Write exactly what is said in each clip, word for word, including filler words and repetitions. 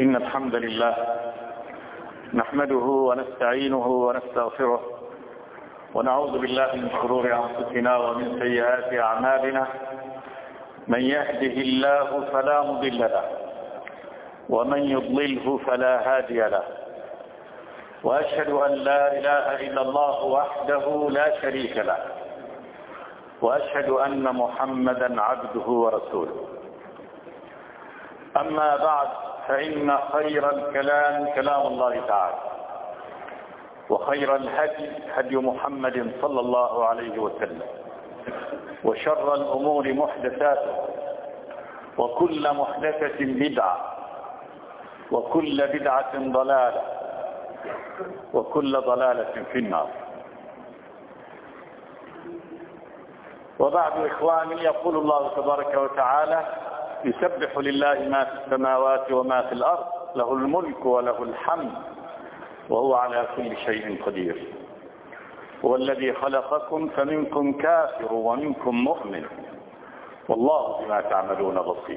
إن الحمد لله نحمده ونستعينه ونستغفره ونعوذ بالله من شرور أنفسنا ومن سيئات أعمالنا. من يهده الله فلا مضل له ومن يضلله فلا هادي له، وأشهد أن لا إله إلا الله وحده لا شريك له، وأشهد أن محمدا عبده ورسوله. أما بعد، فإن خير الكلام كلام الله تعالى، وخير الهدي هدي محمد صلى الله عليه وسلم، وشر الأمور محدثاتها، وكل محدثة بدعة، وكل بدعة ضلالة، وكل ضلالة في النار. وبعد إخواني، يقول الله تبارك وتعالى: يسبح لله ما في السماوات وما في الأرض، له الملك وله الحمد وهو على كل شيء قدير. هو الذي خلقكم فمنكم كافر ومنكم مؤمن، والله بما تعملون بصير.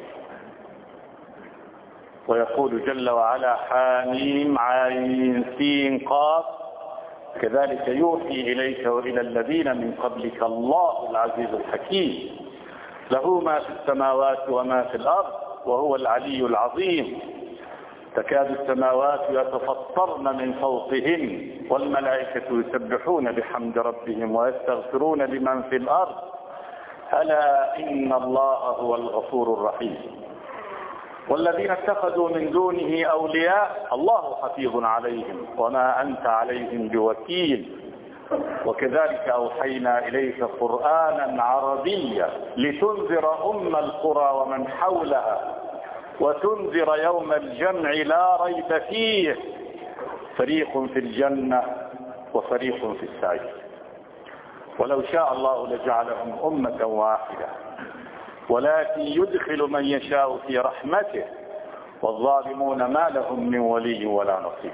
ويقول جل وعلا: حاميم عين سين قاف، كذلك يوحي إليك وإلى الذين من قبلك الله العزيز الحكيم، له ما في السماوات وما في الأرض وهو العلي العظيم. تكاد السماوات يتفطرن من فوقهن والملائكة يسبحون بحمد ربهم ويستغفرون لمن في الأرض، ألا إن الله هو الغفور الرحيم. والذين اتخذوا من دونه أولياء الله حفيظ عليهم وما أنت عليهم بوكيل. وكذلك أوحينا إليك قرآنا عربيا لتنذر أم القرى ومن حولها وتنذر يوم الجمع لا ريب فيه، فريق في الجنة وفريق في السعير. ولو شاء الله لجعلهم أمة واحدة، ولكن يدخل من يشاء في رحمته، والظالمون ما لهم من ولي ولا نصير.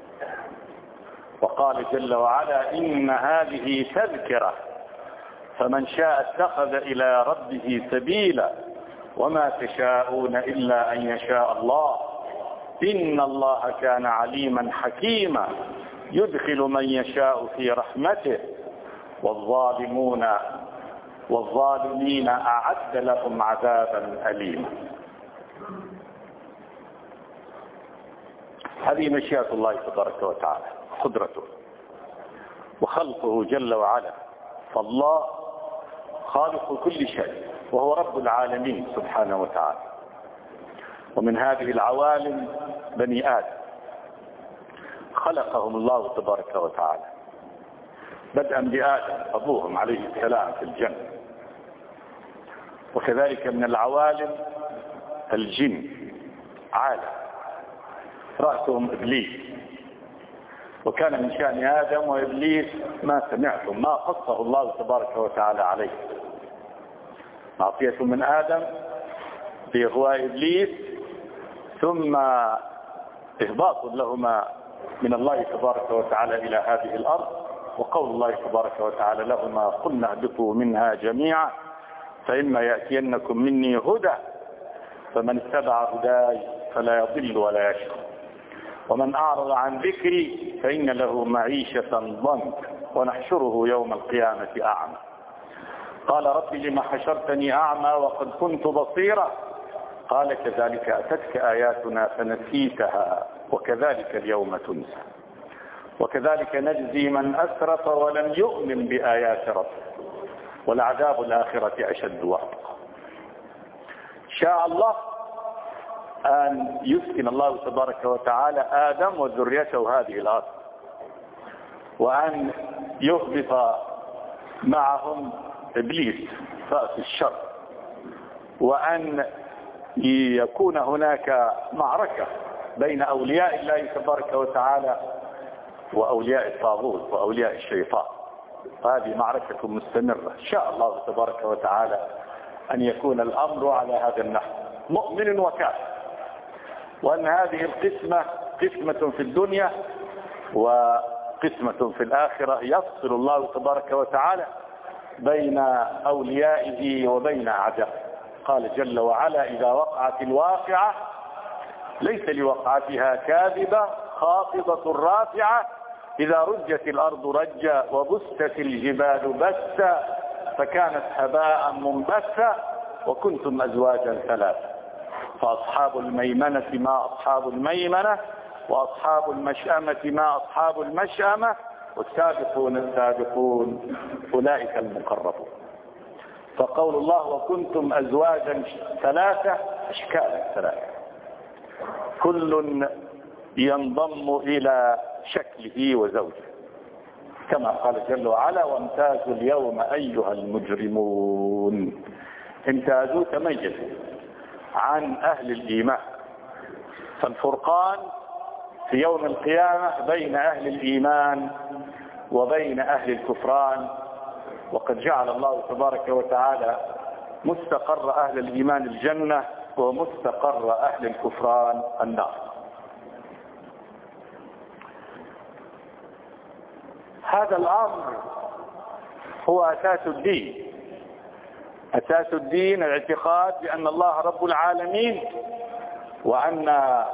وقال جل وعلا: إن هذه تذكرة فمن شاء اتخذ إلى ربه سبيلا وما تشاءون إلا أن يشاء الله إن الله كان عليما حكيما يدخل من يشاء في رحمته والظالمون والظالمين أعد لهم عذابا أليما. هذه مشيئة الله تبارك وتعالى، قدرته وخلقه جل وعلا. فالله خالق كل شيء، وهو رب العالمين سبحانه وتعالى. ومن هذه العوالم بني آدم خلقهم الله تبارك وتعالى، بدءا بآدم أبوهم عليه السلام في الجنة. وكذلك من العوالم الجن، عالم رأسهم إبليس. وكان من شأن آدم وإبليس ما سمعتم ما قصه الله تبارك وتعالى عليه: معصية من آدم بإغواء إبليس، ثم إهباط لهما من الله تبارك وتعالى إلى هذه الأرض، وقول الله تبارك وتعالى لهما: قلنا اهبطوا منها جميعا فإما يأتينكم مني هدى فمن اتبع هداي فلا يضل ولا يشقى، ومن أعرض عن ذكري فإن له معيشة ضنكا ونحشره يوم القيامة أعمى. قال: رب لم حشرتني أعمى وقد كنت بصيرا؟ قال: كذلك أتتك آياتنا فنسيتها وكذلك اليوم تنسى. وكذلك نجزي من أسرف ولم يؤمن بآيات ربه، ولعذاب الآخرة أشد وأبقى. شاء الله أن يسكن الله تبارك وتعالى آدم وذريته هذه الأرض، وأن يهبط معهم إبليس رأس الشر، وأن يكون هناك معركة بين أولياء الله تبارك وتعالى وأولياء الطاغوت وأولياء الشيطان. هذه معركة مستمرة. شاء الله تبارك وتعالى أن يكون الأمر على هذا النحو، مؤمن وكافر، وأن هذه القسمة قسمة في الدنيا وقسمة في الآخرة، يفصل الله تبارك وتعالى بين أوليائه وبين أعدائه. قال جل وعلا: إذا وقعت الواقعة ليس لوقعتها كاذبة خافضة رافعة إذا رجت الأرض رجا وبست الجبال بسا فكانت هباء منبثا وكنتم أزواجا ثلاثة فأصحاب الميمنة ما أصحاب الميمنة وأصحاب المشأمة ما أصحاب المشأمة والسابقون السابقون أولئك المقربون. فقول الله وكنتم أزواجا ثلاثة أشكالا ثلاثة كل ينضم إلى شكله وزوجه كما قال جل وعلا وامتازوا اليوم أيها المجرمون. امتازوا تميزوا عن أهل الإيمان. فالفرقان في يوم القيامة بين أهل الإيمان وبين أهل الكفران. وقد جعل الله تبارك وتعالى مستقر أهل الإيمان الجنة ومستقر أهل الكفران النار. هذا الأمر هو أساس الدين. أساس الدين الاعتقاد بأن الله رب العالمين وأن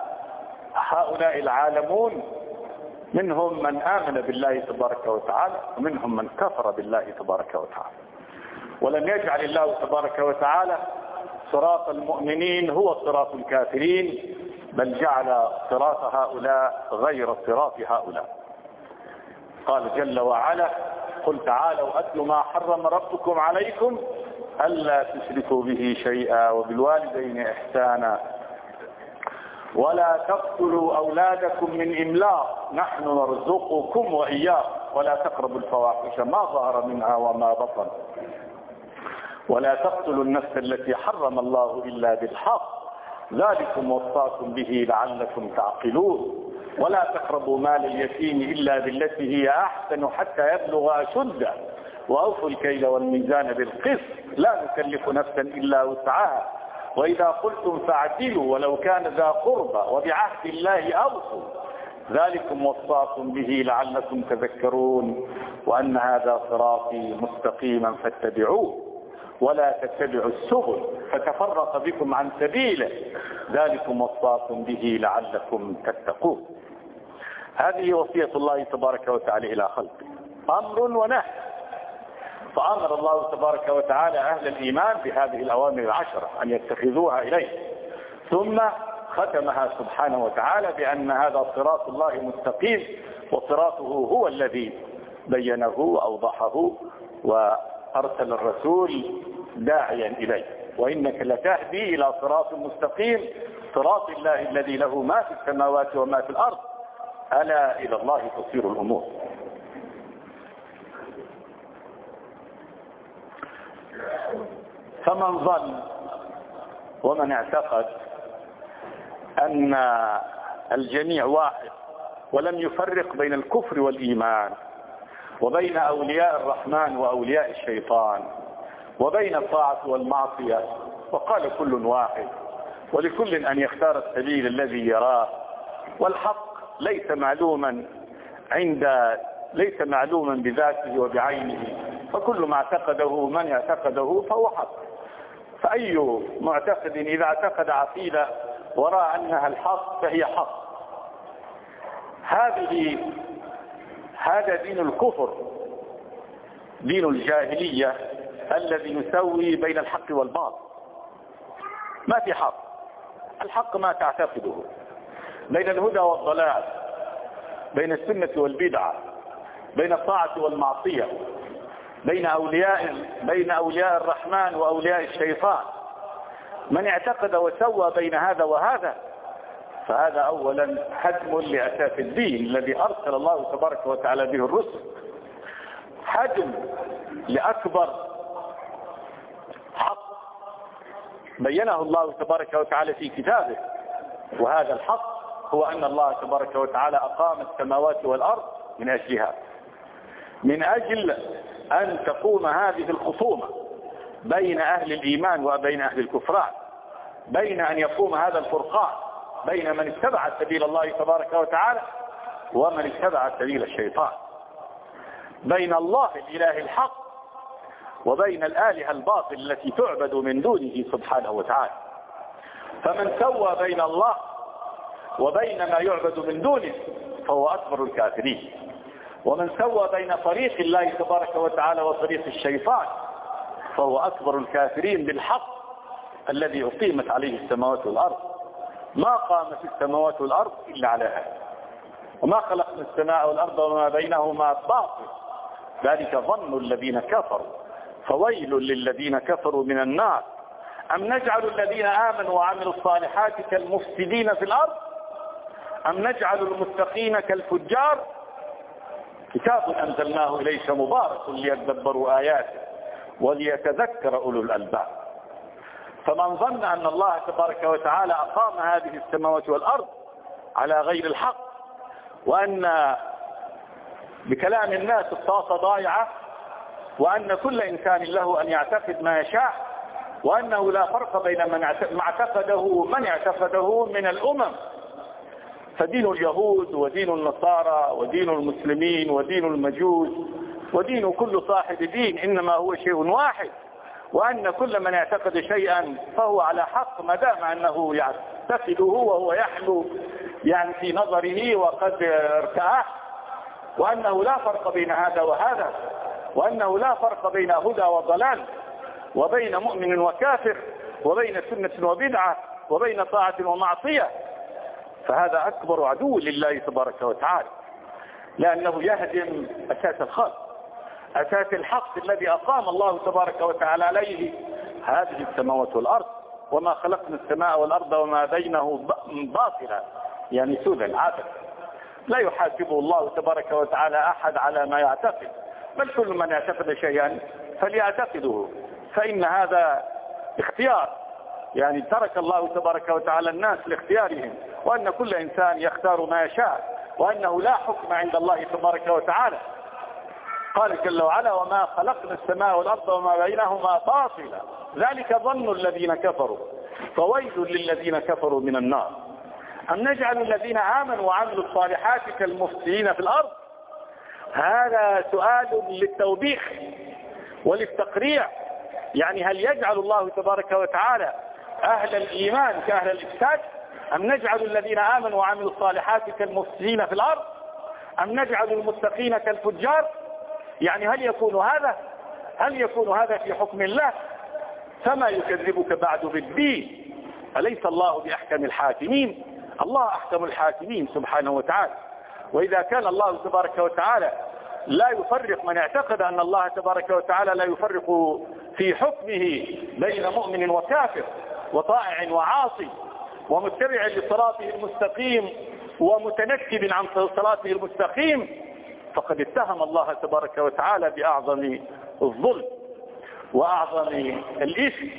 هؤلاء العالمون منهم من آمن بالله تبارك وتعالى ومنهم من كفر بالله تبارك وتعالى. ولم يجعل الله تبارك وتعالى صراط المؤمنين هو صراط الكافرين بل جعل صراط هؤلاء غير صراط هؤلاء. قال جل وعلا قل تعالوا أتل ما حرم ربكم عليكم ألا تشركوا به شيئا وبالوالدين إحسانا ولا تقتلوا أولادكم من إملاق نحن نرزقكم وإياكم ولا تقربوا الفواحش ما ظهر منها وما بطن ولا تقتلوا النفس التي حرم الله إلا بالحق ذلكم وصاكم به لعلكم تعقلون ولا تقربوا مال اليتيم إلا بالتي هي أحسن حتى يبلغ أشده وأوفوا الكيل والميزان بالقسط لا نكلف نفسا إلا وسعها وإذا قلتم فاعدلوا ولو كان ذا قربى وبعهد الله أوفوا ذلكم وصاكم به لعلكم تذكرون وأن هذا صراطي مستقيما فاتبعوه ولا تتبعوا السبل فتفرق بكم عن سبيله ذلكم وصاكم به لعلكم تتقون. هذه وصية الله تبارك وتعالى إلى خلقه أمر ونهي. فأمر الله تبارك وتعالى أهل الإيمان بهذه الأوامر العشرة أن يتخذوها إليه ثم ختمها سبحانه وتعالى بأن هذا صراط الله مستقيم وصراطه هو الذي بينه وأوضحه وأرسل الرسول داعيا إليه وإنك لتهدي إلى صراط مستقيم صراط الله الذي له ما في السماوات وما في الأرض ألا إلى الله تصير الأمور. فمن ظن ومن اعتقد أن الجميع واحد ولم يفرق بين الكفر والإيمان وبين أولياء الرحمن وأولياء الشيطان وبين الطاعة والمعصية وقال كل واحد ولكل أن يختار السبيل الذي يراه والحق ليس معلوما عند ليس معلوما بذاته وبعينه فكل ما اعتقده من اعتقده فهو حق. فأي معتقد إذا اعتقد عقيدة ورأى أنها الحق فهي حق. هذه هذا دين الكفر دين الجاهلية الذي يسوي بين الحق والباطل. ما في حق، الحق ما تعتقده بين الهدى والضلال بين السنة والبدعة بين الطاعة والمعصية بين أولياء بين أولياء الرحمن وأولياء الشيطان. من اعتقد وسوى بين هذا وهذا فهذا أولا هدم لأساس الدين الذي أرسل الله تبارك وتعالى به الرسل، هدم لأكبر حق بينه الله تبارك وتعالى في كتابه. وهذا الحق هو أن الله تبارك وتعالى أقام السماوات والأرض من أجلها، من أجل أن تقوم هذه الخصومة بين أهل الإيمان وبين أهل الكفران، بين أن يقوم هذا الفرقان بين من اتبع سبيل الله تبارك وتعالى ومن اتبع سبيل الشيطان، بين الله الإله الحق وبين الآلهة الباطل التي تعبد من دونه سبحانه وتعالى. فمن سوى بين الله وبين ما يعبد من دونه فهو أكبر الكافرين. ومن سوى بين طريق الله تبارك وتعالى وطريق الشيطان فهو أكبر الكافرين بالحق الذي أقيمت عليه السماوات والأرض. ما قامت السماوات والأرض إلا على هذا، وما خلقنا السماء والأرض وما بينهما باطل، ذلك ظن الذين كفروا فويل للذين كفروا من النار. أم نجعل الذين آمنوا وعملوا الصالحات كالمفسدين في الأرض أم نجعل المتقين كالفجار؟ كتاب أنزلناه إليك مبارك ليدبروا آياته وليتذكر أولو الألباب. فمن ظن أن الله تبارك وتعالى أقام هذه السماوات والأرض على غير الحق، وأن بكلام الناس الطاقة ضائعة، وأن كل إنسان له أن يعتقد ما يشاء، وأنه لا فرق بين من اعتقده من اعتقده من الأمم، فدين اليهود ودين النصارى ودين المسلمين ودين المجوس ودين كل صاحب دين إنما هو شيء واحد، وأن كل من اعتقد شيئا فهو على حق ما دام أنه يعتقده وهو يحلو يعني في نظره وقد ارتاح، وأنه لا فرق بين هذا وهذا، وأنه لا فرق بين هدى وضلال، وبين مؤمن وكافر، وبين سنة وبدعة، وبين طاعة ومعصية. فهذا أكبر عدو لله تبارك وتعالى، لأنه يهدم أساس الخلق، أساس الحق الذي أقام الله تبارك وتعالى عليه هذه السماوات والأرض. وما خلقنا السماء والأرض وما بينه باطلا، يعني سودا عبثا. لا يحاسبه الله تبارك وتعالى أحد على ما يعتقد، بل كل من يعتقد شيئا فليعتقده، فإن هذا اختيار، يعني ترك الله تبارك وتعالى الناس لاختيارهم، وأن كل إنسان يختار ما يشاء، وأنه لا حكم عند الله تبارك وتعالى. قال جل وعلا وما خلقنا السماء والأرض وما بينهما باطلا ذلك ظن الذين كفروا فويل للذين كفروا من النار. أم نجعل الذين آمنوا وعملوا الصالحات كالمفسدين في الأرض؟ هذا سؤال للتوبيخ وللتقريع، يعني هل يجعل الله تبارك وتعالى أهل الإيمان كأهل الإفساد؟ أم نجعل الذين آمنوا وعملوا الصالحات كالمفسدين في الأرض؟ أم نجعل المتقين كالفجار؟ يعني هل يكون هذا هل يكون هذا في حكم الله؟ فما يكذبك بعد بالدين، أليس الله بأحكم الحاكمين؟ الله أحكم الحاكمين سبحانه وتعالى. وإذا كان الله تبارك وتعالى لا يفرق، من اعتقد أن الله تبارك وتعالى لا يفرق في حكمه بين مؤمن وكافر وطائع وعاصي ومتبع لصراطه المستقيم ومتنكب عن صراطه المستقيم، فقد اتهم الله تبارك وتعالى بأعظم الظلم وأعظم الإثم،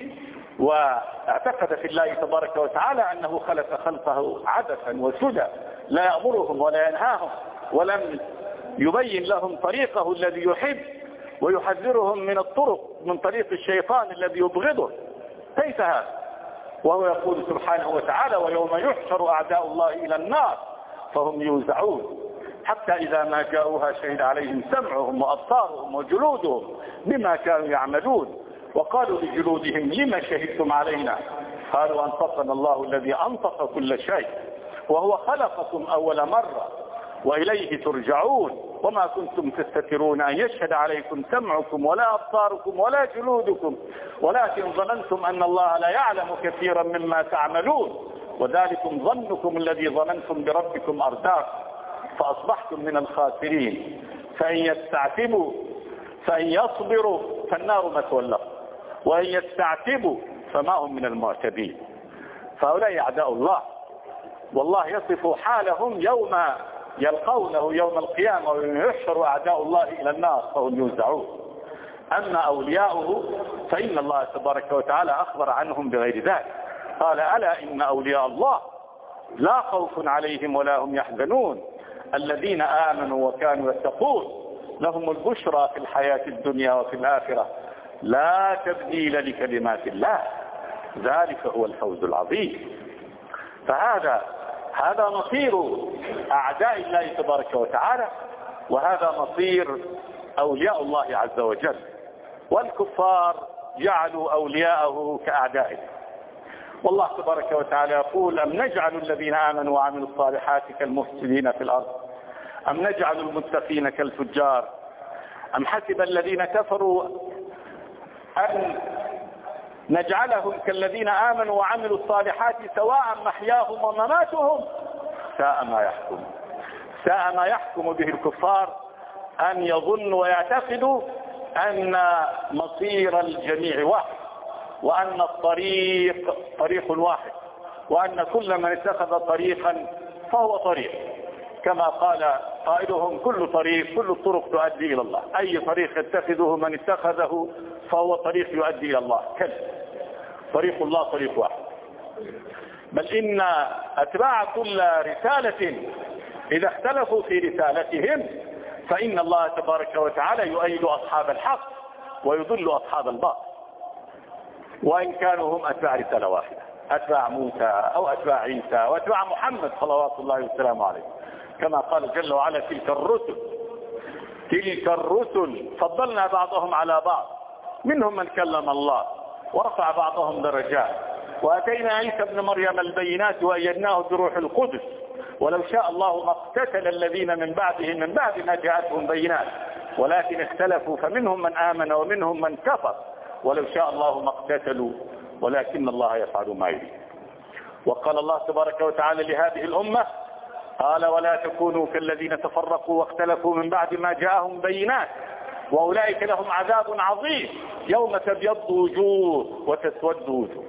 واعتقد في الله تبارك وتعالى أنه خلق خلقه عبثا وسدى لا يأمرهم ولا ينهاهم، ولم يبين لهم طريقه الذي يحب، ويحذرهم من الطرق من طريق الشيطان الذي يبغضه. كيف هذا؟ وهو يقول سبحانه وتعالى ويوم يحشر أعداء الله إلى النار فهم يوزعون حتى إذا ما جاءوها شهد عليهم سمعهم وأبصارهم وجلودهم بما كانوا يعملون وقالوا لجلودهم لما شهدتم علينا قالوا أنطقنا الله الذي أنطق كل شيء وهو خلقكم أول مرة وإليه ترجعون وما كنتم تستترون أن يشهد عليكم سمعكم ولا أبصاركم ولا جلودكم ولكن ظننتم أن الله لا يعلم كثيرا مما تعملون وذلكم ظنكم الذي ظننتم بربكم أرداكم فأصبحتم من الخاسرين فإن يستعتبوا فإن يصبروا فالنار مثوى لهم وإن يستعتبوا فما هم من المعتدين. فهؤلاء أعداء الله، والله يصف حالهم يوم يلقونه يوم القيامة ويحشر أعداء الله إلى النار فهم يوزعون. أما أولياؤه فإن الله تبارك وتعالى أخبر عنهم بغير ذلك، قال ألا إن أولياء الله لا خوف عليهم ولا هم يحزنون الذين آمنوا وكانوا يتقون لهم البشرى في الحياة الدنيا وفي الآخرة لا تبديل لكلمات الله ذلك هو الفوز العظيم. فهذا هذا مصير أعداء الله تبارك وتعالى، وهذا مصير أولياء الله عز وجل. والكفار جعلوا أولياءه كأعدائه، والله تبارك وتعالى يقول: أم نجعل الذين آمنوا وعملوا الصالحات كالمفسدين في الأرض أم نجعل المتقين كالفجار أم حسب الذين كفروا أن نجعلهم كالذين آمنوا وعملوا الصالحات سواء محياهم ومماتهم ساء ما يحكم. ساء ما يحكم به الكفار أن يظنوا ويعتقدوا أن مصير الجميع واحد، وأن الطريق طريق واحد، وأن كل من اتخذ طريقا فهو طريق، كما قال قائلهم: كل طريق كل الطرق تؤدي إلى الله. أي طريق يتخذه من اتخذه فهو طريق يؤدي إلى الله. كذب، طريق الله طريق واحد. بل إن أتباع كل رسالة إذا اختلفوا في رسالتهم فإن الله تبارك وتعالى يؤيد أصحاب الحق ويضل أصحاب الباطل، وإن كانوا هم أتباع رسالة واحدة، أتباع موسى أو أتباع عيسى وأتباع محمد صلوات الله والسلام عليه، كما قال جل وعلا: تلك الرسل تلك الرسل فضلنا بعضهم على بعض منهم من كلم الله ورفع بعضهم درجات وأتينا عيسى ابن مريم البينات وأيدناه بروح القدس ولو شاء الله ما اقتتل الذين من بعدهم من بعد ما جاءتهم بينات ولكن اختلفوا فمنهم من آمن ومنهم من كفر ولو شاء الله ما اقتتلوا ولكن الله يفعل ما يريد. وقال الله تبارك وتعالى لهذه الأمة: قال: ولا تكونوا كالذين تفرقوا واختلفوا من بعد ما جاءهم بينات وأولئك لهم عذاب عظيم يوم تبيض وجوه وتسود وجوه.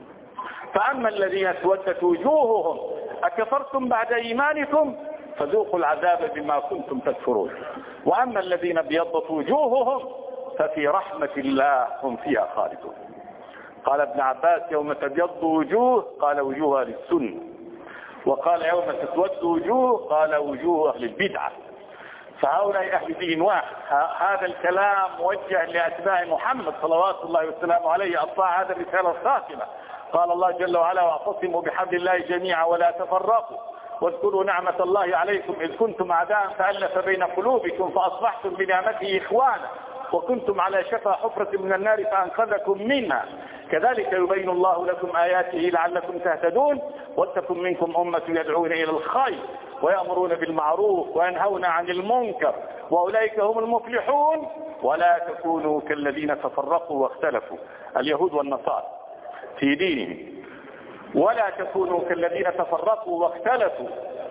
فأما الذين اسودت وجوههم أكفرتم بعد إيمانكم فذوقوا العذاب بما كنتم تكفرون، وأما الذين ابيضت وجوههم ففي رحمة الله هم فيها خالدون. قال ابن عباس: يوم تبيض وجوه قال وجوه أهل السنة، وقال يوم تسود وجوه قال وجوه أهل البدعة. فهؤلاء أهل دين واحد. هذا الكلام موجه لأتباع محمد صلوات الله وسلامه عليه أطاع هذا الرسالة الخاتمة. قال الله جل وعلا: واعتصموا بحبل الله جميعا ولا تفرقوا واذكروا نعمة الله عليكم إذ كنتم أعداء فألف بين قلوبكم فأصبحتم بنعمته إخوانا وكنتم على شفا حفرة من النار فأنقذكم منها كذلك يبين الله لكم آياته لعلكم تهتدون ولتكن منكم أمة يدعون إلى الخير ويأمرون بالمعروف وينهون عن المنكر وأولئك هم المفلحون ولا تكونوا كالذين تفرقوا واختلفوا اليهود والنصارى في دينهم ولا تكونوا كالذين تفرقوا واختلفوا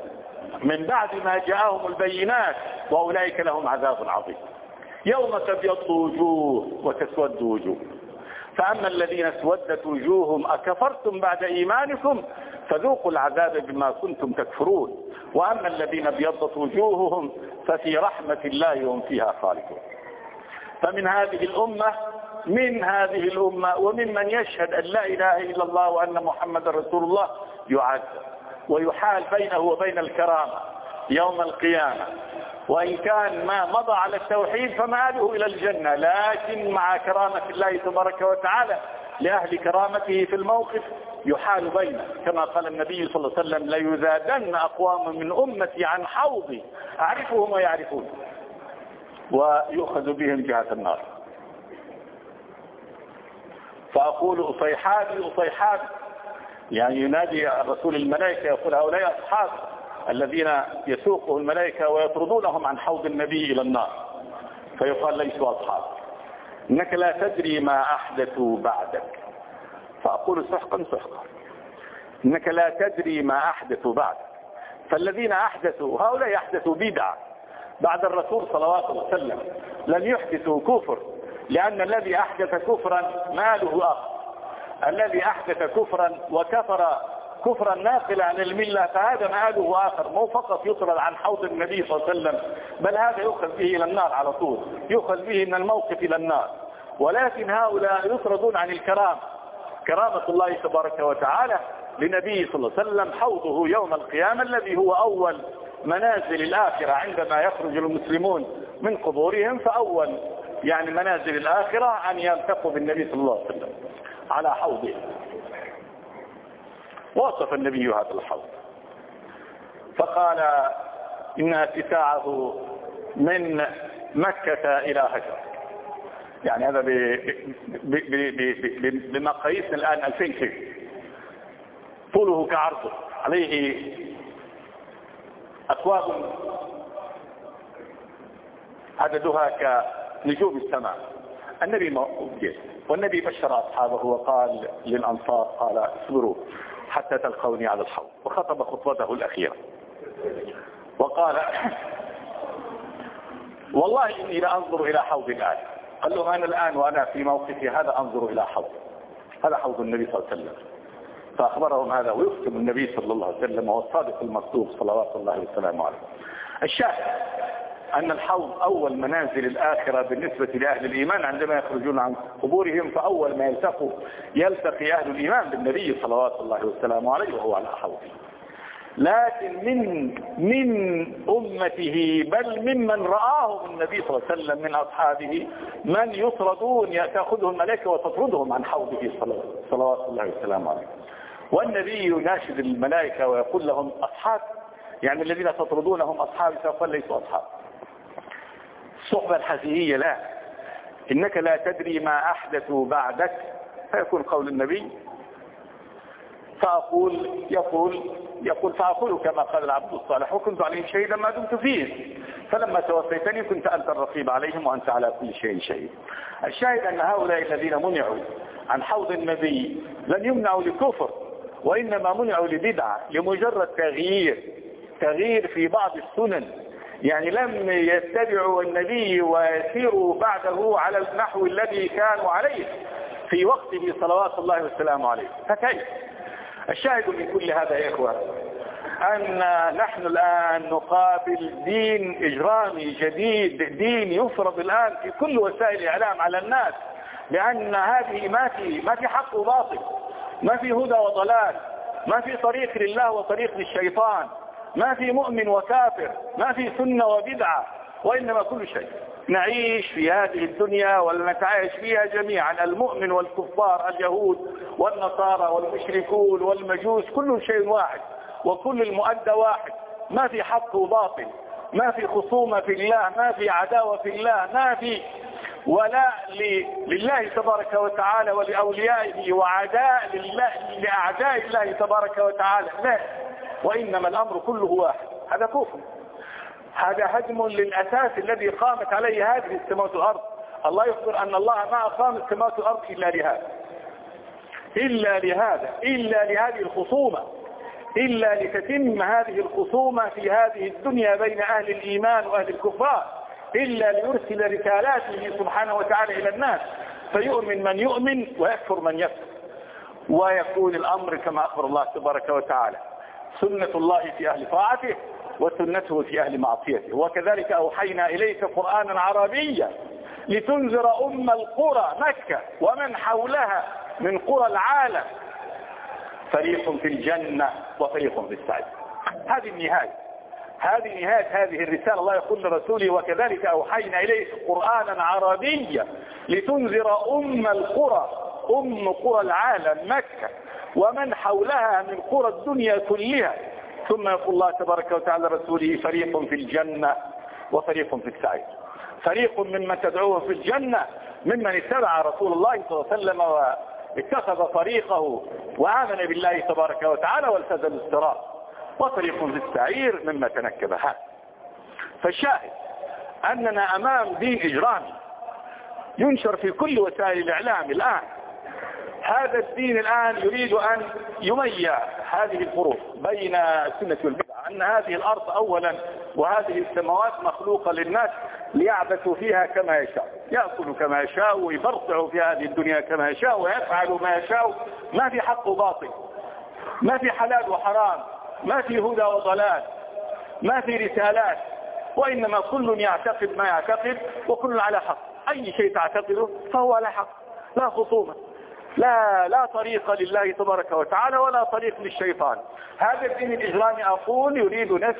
من بعد ما جاءهم البينات وأولئك لهم عذاب عظيم يوم تبيض وجوه وتسود وجوه. فأما الذين اسودت وجوههم أكفرتم بعد إيمانكم فذوقوا العذاب بما كنتم تكفرون وأما الذين ابيضت وجوههم ففي رحمة الله هم فيها خالدون. فمن هذه الأمة من هذه الأمة وممن يشهد أن لا إله إلا الله وأن محمد رسول الله يعذب ويحال بينه وبين الكرامة يوم القيامة، وإن كان ما مضى على التوحيد فمآله إلى الجنة، لكن مع كرامة الله تبارك وتعالى لأهل كرامته في الموقف يحال بينه، كما قال النبي صلى الله عليه وسلم: ليذادن أقوام من أمتي عن حوضي أعرفهم ويعرفون ويؤخذ بهم جهة النار. فأقول أصيحابي أصيحابي، يعني ينادي الرسول الملائكة يقول: هؤلاء أصحاب الذين يسوقه الملائكة ويطردونهم عن حوض النبي إلى النار، فيقال: ليسوا أصحاب، إنك لا تدري ما أحدثوا بعدك. فأقول: سحقا سحقا، إنك لا تدري ما أحدثوا بعدك. فالذين أحدثوا هؤلاء أحدثوا بدعة بعد الرسول صلوات الله عليه وسلم، لم يحدثوا كفر، لأن الذي أحدث كفرا ماله آخر، الذي أحدث كفرا وكفر كفرا ناقلا عن الملة فهذا مآله آخر، مو فقط يطرد عن حوض النبي صلى الله عليه وسلم، بل هذا يؤخذ به إلى النار على طول، يؤخذ به من الموقف إلى النار. ولكن هؤلاء يطردون عن الكرامة، كرامة الله تبارك وتعالى لنبي صلى الله عليه وسلم حوضه يوم القيامة الذي هو أول منازل الآخرة عندما يخرج المسلمون من قبورهم، فأول يعني منازل الآخرة أن يلتقوا بالنبي صلى الله عليه وسلم على حوضه. وصف النبي هذا الحوض فقال: إن اتساعه من مكة إلى هجر، يعني هذا بمقاييسنا الآن ألفين كيلو، طوله كعرضه، عليه أكواب عددها كنجوم السماء. النبي موجود، والنبي بشر أصحابه وقال للأنصار قال اصبروا حتى تلقوني على الحوض، وخطب خطبته الأخيرة وقال والله إني لأنظر إلى حوض الآن. قال له أنا الآن وأنا في موقفي هذا أنظر إلى حوض، هذا حوض النبي صلى الله عليه وسلم. فأخبرهم هذا، ويختم النبي صلى الله عليه وسلم وهو الصادق المصدوق صلوات الله وسلامه عليه. الشاهد أن الحوض أول منازل الآخرة بالنسبة لأهل الإيمان عندما يخرجون عن قبورهم، فأول ما يلتقوا يلتقي أهل الإيمان بالنبي صلوات الله وسلامه عليه وهو على حوضه. لكن من من أمته بل ممن رآهم النبي صلى الله عليه وسلم من أصحابه من يطردون، تأخذهم الملائكة وتطردهم عن حوضه صلوات الله وسلامه عليه. والنبي يناشد الملائكة ويقول لهم أصحاب، يعني الذين تطردونهم أصحابي، فقال ليسوا أصحاب. الصحبة الحزينية لا، إنك لا تدري ما أحدثوا بعدك، فيكون قول النبي فأقول يقول يقول فأقول كما قال العبد الصالح وكنت عليهم شهيدا ما دمت فيه، فلما توفيتني كنت أنت الرقيب عليهم وأنت على كل شيء شهيد. الشاهد أن هؤلاء الذين منعوا عن حوض النبي لم يمنعوا لكفر، وإنما منعوا لبدعة، لمجرد تغيير تغيير في بعض السنن، يعني لم يتبعوا النبي ويسيروا بعده على النحو الذي كانوا عليه في وقته صلوات الله والسلام عليه. فكيف؟ الشاهد من كل هذا يا إخوة أن نحن الآن نقابل دين إجرامي جديد، دين يفرض الآن في كل وسائل الإعلام على الناس، لأن هذه ما في ما في حق وباطل، ما في هدى وضلال، ما في طريق لله وطريق للشيطان، ما في مؤمن وكافر، ما في سنة وبدعة، وإنما كل شيء نعيش في هذه الدنيا ولنتعايش فيها جميعا، المؤمن والكفار، اليهود والنصارى والمشركون والمجوس، كل شيء واحد وكل المؤدى واحد، ما في حق وباطل، ما في خصومة في الله، ما في عداوة في الله، ما في ولا لله تبارك وتعالى ولأوليائه وعداء لله لأعداء الله تبارك وتعالى، لا، وإنما الأمر كله واحد. هذا كفر، هذا هدم للأساس الذي قامت عليه هذه السماوات والأرض. الله يخبر أن الله ما أقام السماوات والأرض إلا لهذا إلا لهذا إلا لهذه الخصومة، إلا لتتم هذه الخصومة في هذه الدنيا بين أهل الإيمان وأهل الكفار، إلا ليرسل رسالاته سبحانه وتعالى إلى الناس، فيؤمن من يؤمن ويكفر من يكفر، ويكون الأمر كما أخبر الله تبارك وتعالى، سنة الله في أهل طاعته وسنته في أهل معصيته. وكذلك أوحينا إليك قرآنا عربيا لتنذر أم القرى مكة ومن حولها من قرى العالم، فريق في الجنة وفريق في السعير. هذه النهاية، هذه نهاية هذه الرسالة. الله يقول لرسوله وكذلك أوحينا إليك قرآنا عربيا لتنذر أم القرى، أم قرى العالم مكة ومن حولها من قرى الدنيا كلها. ثم يقول الله تبارك وتعالى رسوله فريق في الجنة وفريق في السعير. فريق ممن تدعوه في الجنة ممن اتبع رسول الله صلى الله عليه وسلم واتخذ طريقه وآمن بالله تبارك وتعالى والتزم الصراط، وفريق في السعير مما تنكب هذا. فالشاهد أننا أمام دين إجرامي ينشر في كل وسائل الإعلام الآن. هذا الدين الآن يريد أن يميع هذه الفروق بين السنة والبدعة، أن هذه الأرض أولا وهذه السماوات مخلوقة للناس ليعبثوا فيها كما يشاء، يأكلوا كما يشاء ويبرطعوا في هذه الدنيا كما يشاء ويفعلوا ما يشاء، ما في حق وباطل، ما في حلال وحرام، ما في هدى وضلال، ما في رسالات، وإنما كل يعتقد ما يعتقد وكل على حق. أي شيء تعتقده فهو على حق، لا خصومة، لا لا طريق لله تبارك وتعالى ولا طريق للشيطان. هذا الدين الإجرامي أقول يريد نفس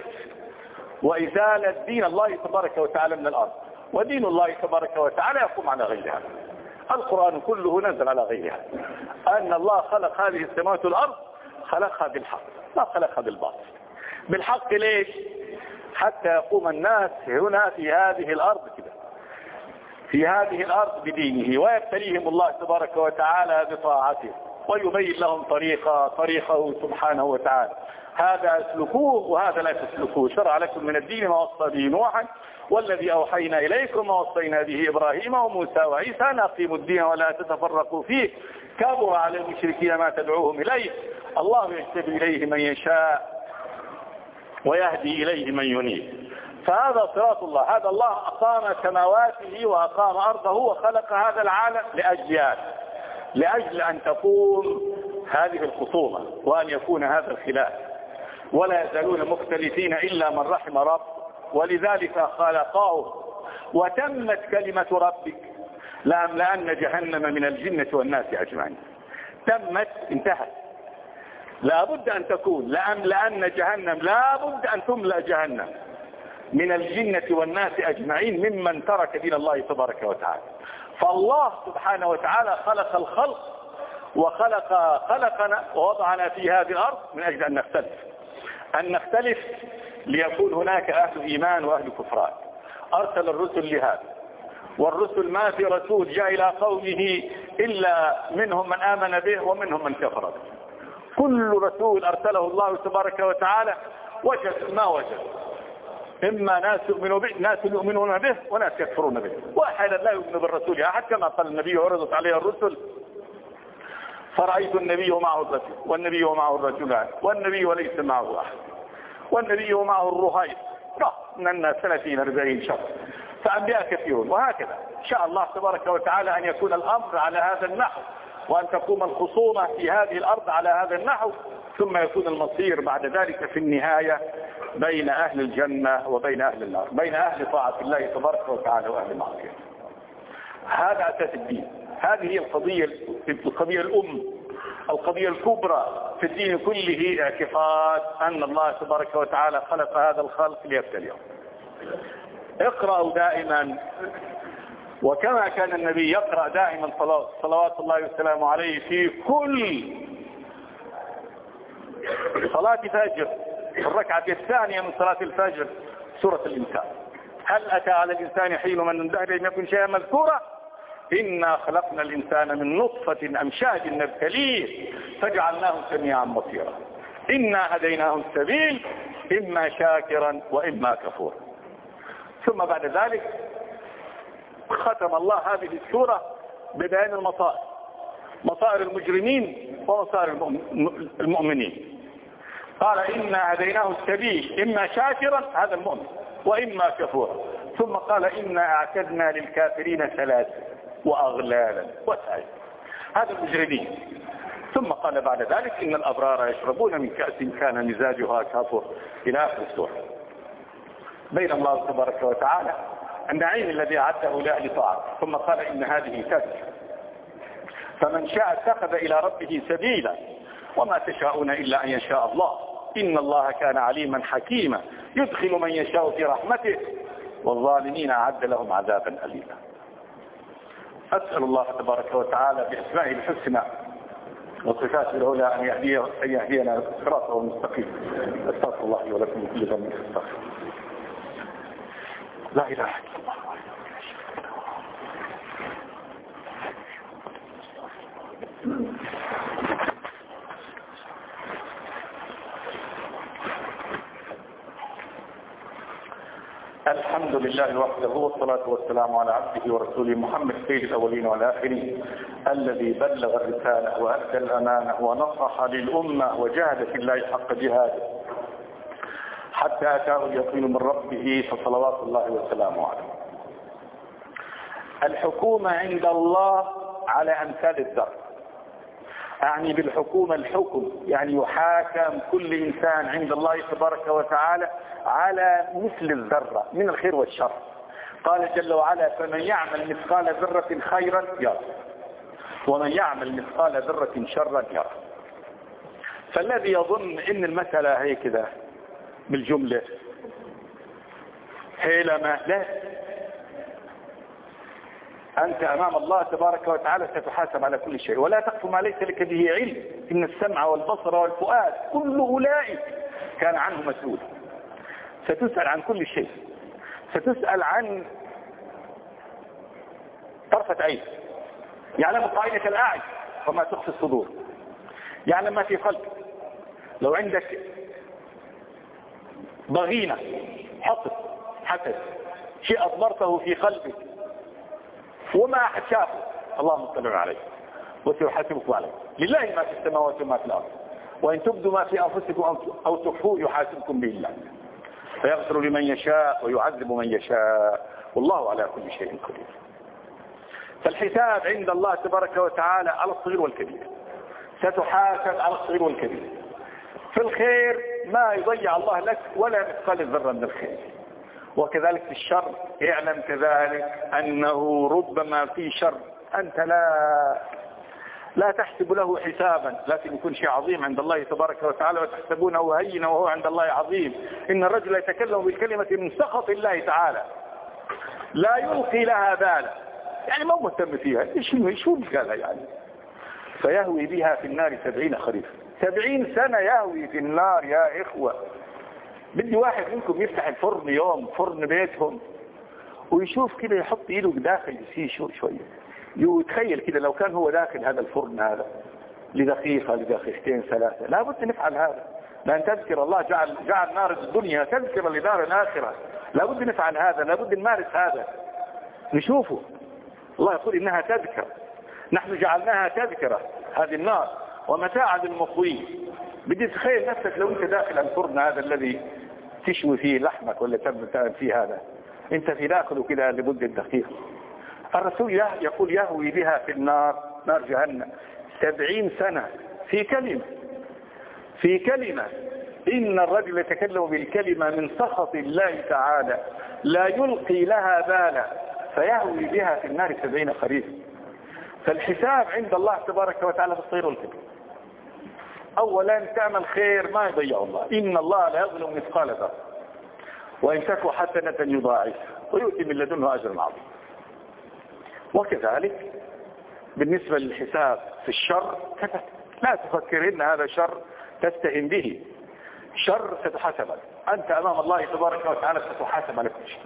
وإزالة دين الله تبارك وتعالى من الأرض، ودين الله تبارك وتعالى يقوم على غيرها. القرآن كله نزل على غيرها، أن الله خلق هذه السماوات والأرض خلقها بالحق، لا خلقها بالباطل. بالحق ليش؟ حتى يقوم الناس هنا في هذه الأرض كده، في هذه الأرض بدينه، ويبتليهم الله تبارك وتعالى بطاعته، ويبين لهم طريقة طريقه سبحانه وتعالى. هذا اسلكوه وهذا لا تسلكوه. شرع لكم من الدين ما وصى به نوحا والذي أوحينا إليكم ووصينا به إبراهيم وموسى وعيسى أن أقيموا الدين ولا تتفرقوا فيه كبر على المشركين ما تدعوهم إليه الله يجتبي إليه من يشاء ويهدي إليه من ينيب. فهذا صراط الله. هذا الله أقام سماواته وأقام أرضه وخلق هذا العالم لأجل لأجل أن تقوم هذه الخصومة وأن يكون هذا الخلاف، ولا يزالون مختلفين إلا من رحم رب، ولذلك خلقاه. وتمت كلمة ربك لأملأن جهنم من الجنة والناس أجمعين. تمت، انتهت. لا بد أن تكون لأملأن جهنم، لا بد أن تملأ جهنم من الجنة والناس أجمعين ممن ترك دين الله تبارك وتعالى. فالله سبحانه وتعالى خلق الخلق وخلق خلقنا ووضعنا في هذه الأرض من أجل أن نختلف أن نختلف ليكون هناك أهل إيمان وأهل كفران. أرسل الرسل لهذا، والرسل ما في رسول جاء إلى قومه إلا منهم من آمن به ومنهم من كفر به. كل رسول أرسله الله تبارك وتعالى وجد ما وجد، إما ناس يؤمنون به ناس يؤمنون به وناس يكفرون به، وأحيانا لا يؤمن بالرسول أحد كما قال النبي عرضت عليه الرسل فرأيت النبي معه الرجل والنبي معه الرجلان والنبي وليس معه أحد والنبي معه الرهيب من الناس ثلاثين أربعين شخص، فأنبياء كثيرون. وهكذا إن شاء الله تبارك وتعالى أن يكون الأمر على هذا النحو، وأن تقوم الخصومة في هذه الأرض على هذا النحو، ثم يكون المصير بعد ذلك في النهاية بين أهل الجنة وبين أهل النار، بين أهل طاعة الله تبارك وتعالى وأهل معصيته. هذا أساس الدين. هذه هي القضية القضية الأم، القضية الكبرى في الدين كله، اعتقاد أن الله تبارك وتعالى خلق هذا الخلق ليبتليهم. اقرأوا دائما، وكما كان النبي يقرأ دائما صلوات الله وسلامه عليه في كل صلاة فجر في الركعة الثانية من صلاة الفجر سورة الإنسان. هل أتى على الإنسان حين من الدهر لم يكن شيئا مذكورا؟ إنا خلقنا الإنسان من نطفة أمشاج نبتليه فجعلناه سميعا بصيرا إنا هديناه السبيل إما شاكرا وإما كفورا. ثم بعد ذلك ختم الله هذه السورة ببيان المصائر، مصائر المجرمين ومصائر المؤمنين. قال إنا هديناه السبيل إما شاكرا هذا المؤمن وإما كفورا، ثم قال إنا أعتدنا للكافرين سلاسل وأغلالا وسعير هذا المجرمين. ثم قال بعد ذلك إن الأبرار يشربون من كأس كان مزاجها كافور إلى آخر السورة. بين الله تبارك وتعالى النعيم الذي أعده لأهل طاعته، ثم قال إن هذه تذكرة فمن شاء اتخذ إلى ربه سبيلا وما تشاءون إلا أن يشاء الله إن الله كان عليما حكيما يدخل من يشاء في رحمته والظالمين أعد لهم عذابا أليما. أسأل الله تبارك وتعالى بأسمائه الحسنى وصفاته العلى أن يهديه أن يهدينا صراطه المستقيم. أستغفر الله لي ولكم من كل ذنب فاستغفروه. لا إله إلا الله. الحمد لله وحده والصلاة والسلام على عبده ورسوله محمد سيد الأولين والآخرين الذي بلغ الرسالة وأدى الأمانة ونصح للأمة وجاهد في الله حق جهاده حتى أتاه اليقين من ربه فصلوات الله وسلامه عليه. الحكومة عند الله على أمثال الذر، أعني بالحكومة الحكم، يعني يحاكم كل إنسان عند الله تبارك وتعالى على مثل الذرة من الخير والشر. قال جل وعلا فمن يعمل مثقال ذرة خيرا يرى ومن يعمل مثقال ذرة شرا يرى. فالذي يظن إن المسألة هي كده بالجملة هيلمة، لا، أنت أمام الله تبارك وتعالى ستحاسب على كل شيء. ولا تقف ما ليس لك به علم إن السمع والبصر والفؤاد كل أولئك كان عنه مسؤول. ستسأل عن كل شيء، ستسأل عن طرفة عين، يعلم قائنة الأعين وما تخفي الصدور. يعلم ما في قلبك. لو عندك ضغينة، حقد، حسد، شيء أضمرته في قلبك وما أحد شافه، الله مطلع عليه وسيحاسبكم عليه. لله ما في السماوات وما في الأرض، وإن تبدوا ما في أنفسكم أو تخفوه يحاسبكم به الله، فيغفر لمن يشاء ويعذب من يشاء، والله على كل شيء قدير. فالحساب عند الله تبارك وتعالى على الصغير والكبير، ستحاسب على الصغير والكبير. في الخير ما يضيع الله لك ولا مثقال الذرة من الخير، وكذلك في الشر اعلم كذلك أنه ربما في شر أنت لا لا تحسب له حسابا، لكن يكون شيء عظيم عند الله تبارك وتعالى، وتحسبونه هينا وهو عند الله عظيم. إن الرجل يتكلم بالكلمة من سخط الله تعالى لا يلقي لها بالا، يعني ما مهتم فيها، شو شو قالها يعني، فيهوي بها في النار سبعين خريفا. سبعين سنة يهوي في النار يا إخوة. بدي واحد منكم يفتح الفرن يوم، فرن بيتهم، ويشوف كده يحط ايده داخل فيه شو شوية، يتخيل كده لو كان هو داخل هذا الفرن هذا لدقيقة لدقيقتين ثلاثة. لابد نفعل هذا، لأن تذكر الله جعل جعل نار الدنيا تذكر لدار الآخرة. لابد نفعل هذا، لابد نمارس هذا، نشوفه. الله يقول إنها تذكرة، نحن جعلناها تذكرة هذه النار ومتاعا للمقوين. بدي تخيل نفسك لو انت داخل الفرن هذا الذي تشوي فيه لحمك ولا تبتعد فيه هذا، انت في داخله كده لمدة دقيقة. الرسول يقول يهوي بها في النار، نار جهنم، سبعين سنة في كلمة في كلمة إن الرجل يتكلم بالكلمة من سخط الله تعالى لا يلقي لها بالا، فيهوي بها في النار سبعين خريفا. فالحساب عند الله تبارك وتعالى في الصغير والكبير. أولا تعمل خير ما يضيع الله، إن الله لا يظلم مثقال ذرة، وإن تك حسنة يضاعف ويؤتي من لدنه أجر عظيم. وكذلك بالنسبة للحساب في الشر لا تفكر إن هذا شر تستهن به، شر ستحاسب أنت أمام الله تبارك وتعالى، ستحاسب على كل شيء.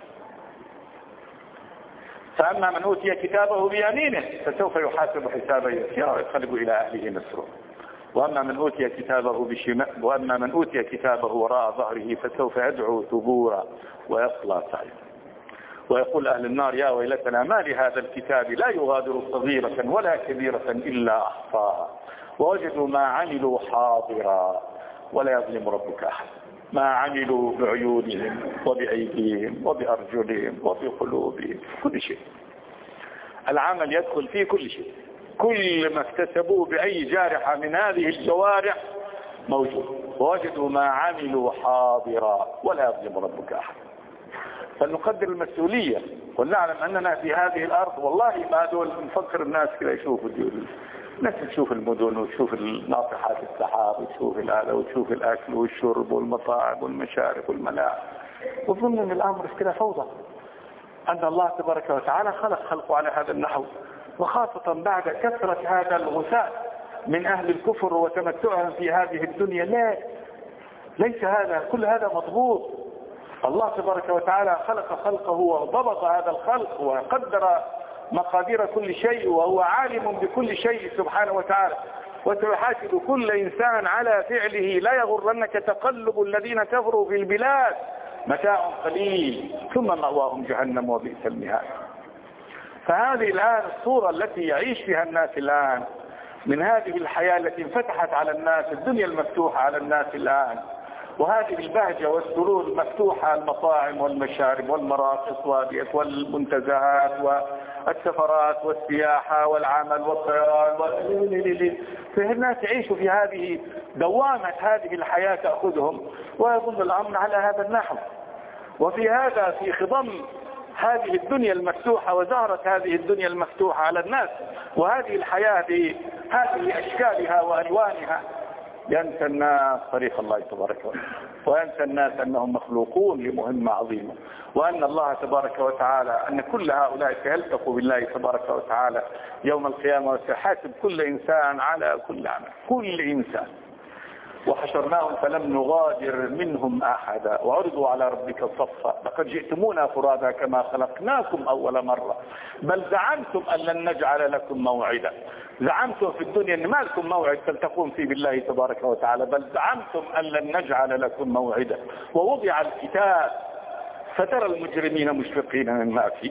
فأما من أوتي كتابه بيمينه فسوف يحاسب حسابا يسيرا وينقلب إلى أهله مسرورا، وأما من أوتي كتابه بشماله وأما من أوتي كتابه وراء ظهره فسوف يدعو ثبورا ويصلى سعيرا، ويقول أهل النار يا ويلتنا ما لهذا الكتاب لا يغادر صغيرة ولا كبيرة إلا أحصاها ووجدوا ما عملوا حاضرا ولا يظلم ربك أحد. ما عملوا بعيونهم وبأيديهم وبأرجلهم وبقلوبهم، كل شيء. العمل يدخل فيه كل شيء، كل ما اكتسبوه بأي جارحة من هذه الجوارح موجود، ووجدوا ما عملوا حاضرا ولا يظلم ربك أحد. فلنقدر المسؤولية ونعلم أننا في هذه الأرض، والله ما دول نفكر الناس كده يشوفوا دول الناس، تشوف المدن وتشوف ناطحات السحاب وتشوف هذا وتشوف الأكل والشرب والمطاعم والمشارب والملاعب، وظن أن الأمر كده فوضى. أن الله تبارك وتعالى خلق خلقه على هذا النحو، وخاصة بعد كثرة هذا الغثاء من أهل الكفر وتمتعهم في هذه الدنيا. لا، ليس هذا، كل هذا مضبوط. الله تبارك وتعالى خلق خلقه وضبط هذا الخلق وقدر مقادير كل شيء، وهو عالم بكل شيء سبحانه وتعالى، وسيحاسب كل إنسان على فعله. لا يغرنك تقلب الذين كفروا في البلاد، متاع قليل ثم مأواهم جهنم وبئس المهاد. فهذه الآن الصورة التي يعيش فيها الناس الآن من هذه الحياة التي انفتحت على الناس، الدنيا المفتوحة على الناس الآن، وهذه البهجة والسرور المفتوحة، المطاعم والمشارب والمراقص والمنتزهات والسفرات والسياحة والعمل والطيران وال... فالناس يعيشوا في هذه دوامة هذه الحياة تأخذهم، ويظن الأمر على هذا النحو. وفي هذا في خضم هذه الدنيا المفتوحة وزهرة هذه الدنيا المفتوحة على الناس وهذه الحياة بهذه أشكالها وألوانها، ينسى الناس طريق الله تبارك وتعالى، وينسى الناس أنهم مخلوقون لمهمة عظيمة، وأن الله تبارك وتعالى أن كل هؤلاء سيلتقوا بالله تبارك وتعالى يوم القيامة، وسيحاسب كل إنسان على كل عمل، كل إنسان. وحشرناهم فلم نغادر منهم أحدا وعرضوا على ربك صفا لقد جئتمونا فرادا كما خلقناكم أول مرة بل زعمتم أن لن نجعل لكم موعدا. زعمتم في الدنيا أن ما لكم موعد تلتقون فيه بالله تبارك وتعالى، بل زعمتم أن لن نجعل لكم موعدا. ووضع الكتاب فترى المجرمين مشفقين مما فيه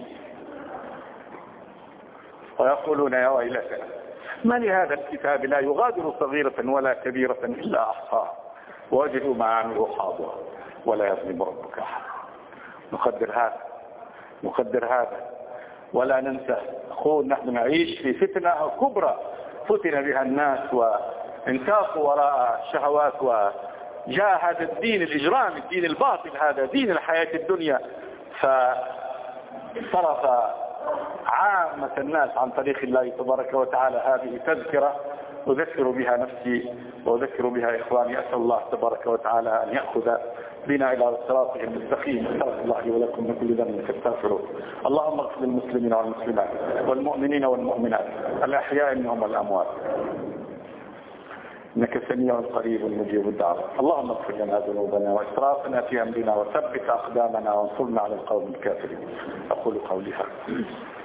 ويقولون يا ويلتنا ما لهذا الكتاب لا يغادر صغيرة ولا كبيرة إلا أحصاها ووجدوا ما عملوا حاضرا ولا يظلم ربك أحدا. نقدر هذا نقدر هذا ولا ننسى أخونا، نحن نعيش في فتنة كبرى فتن بها الناس وانتاقوا وراء الشهوات، وجاء هذا الدين الإجرام الدين الباطل هذا دين الحياة الدنيا فصرف عامة الناس عن طريق الله تبارك وتعالى. هذه تذكرة أذكر بها نفسي وأذكر بها إخواني. أسأل الله تبارك وتعالى أن يأخذ بنا إلى صراطه المستقيم. أستغفر الله ولكم من كل ذنب فاستغفروه. اللهم اغفر للمسلمين والمسلمات والمؤمنين والمؤمنات الأحياء منهم والأموات إنك سميع قريب مجيب الدعوة. اللهم اغفر لنا ذنوبنا وإسرافنا في أمرنا وثبت أقدامنا وانصرنا على القوم الكافرين. أقول قولي هذا.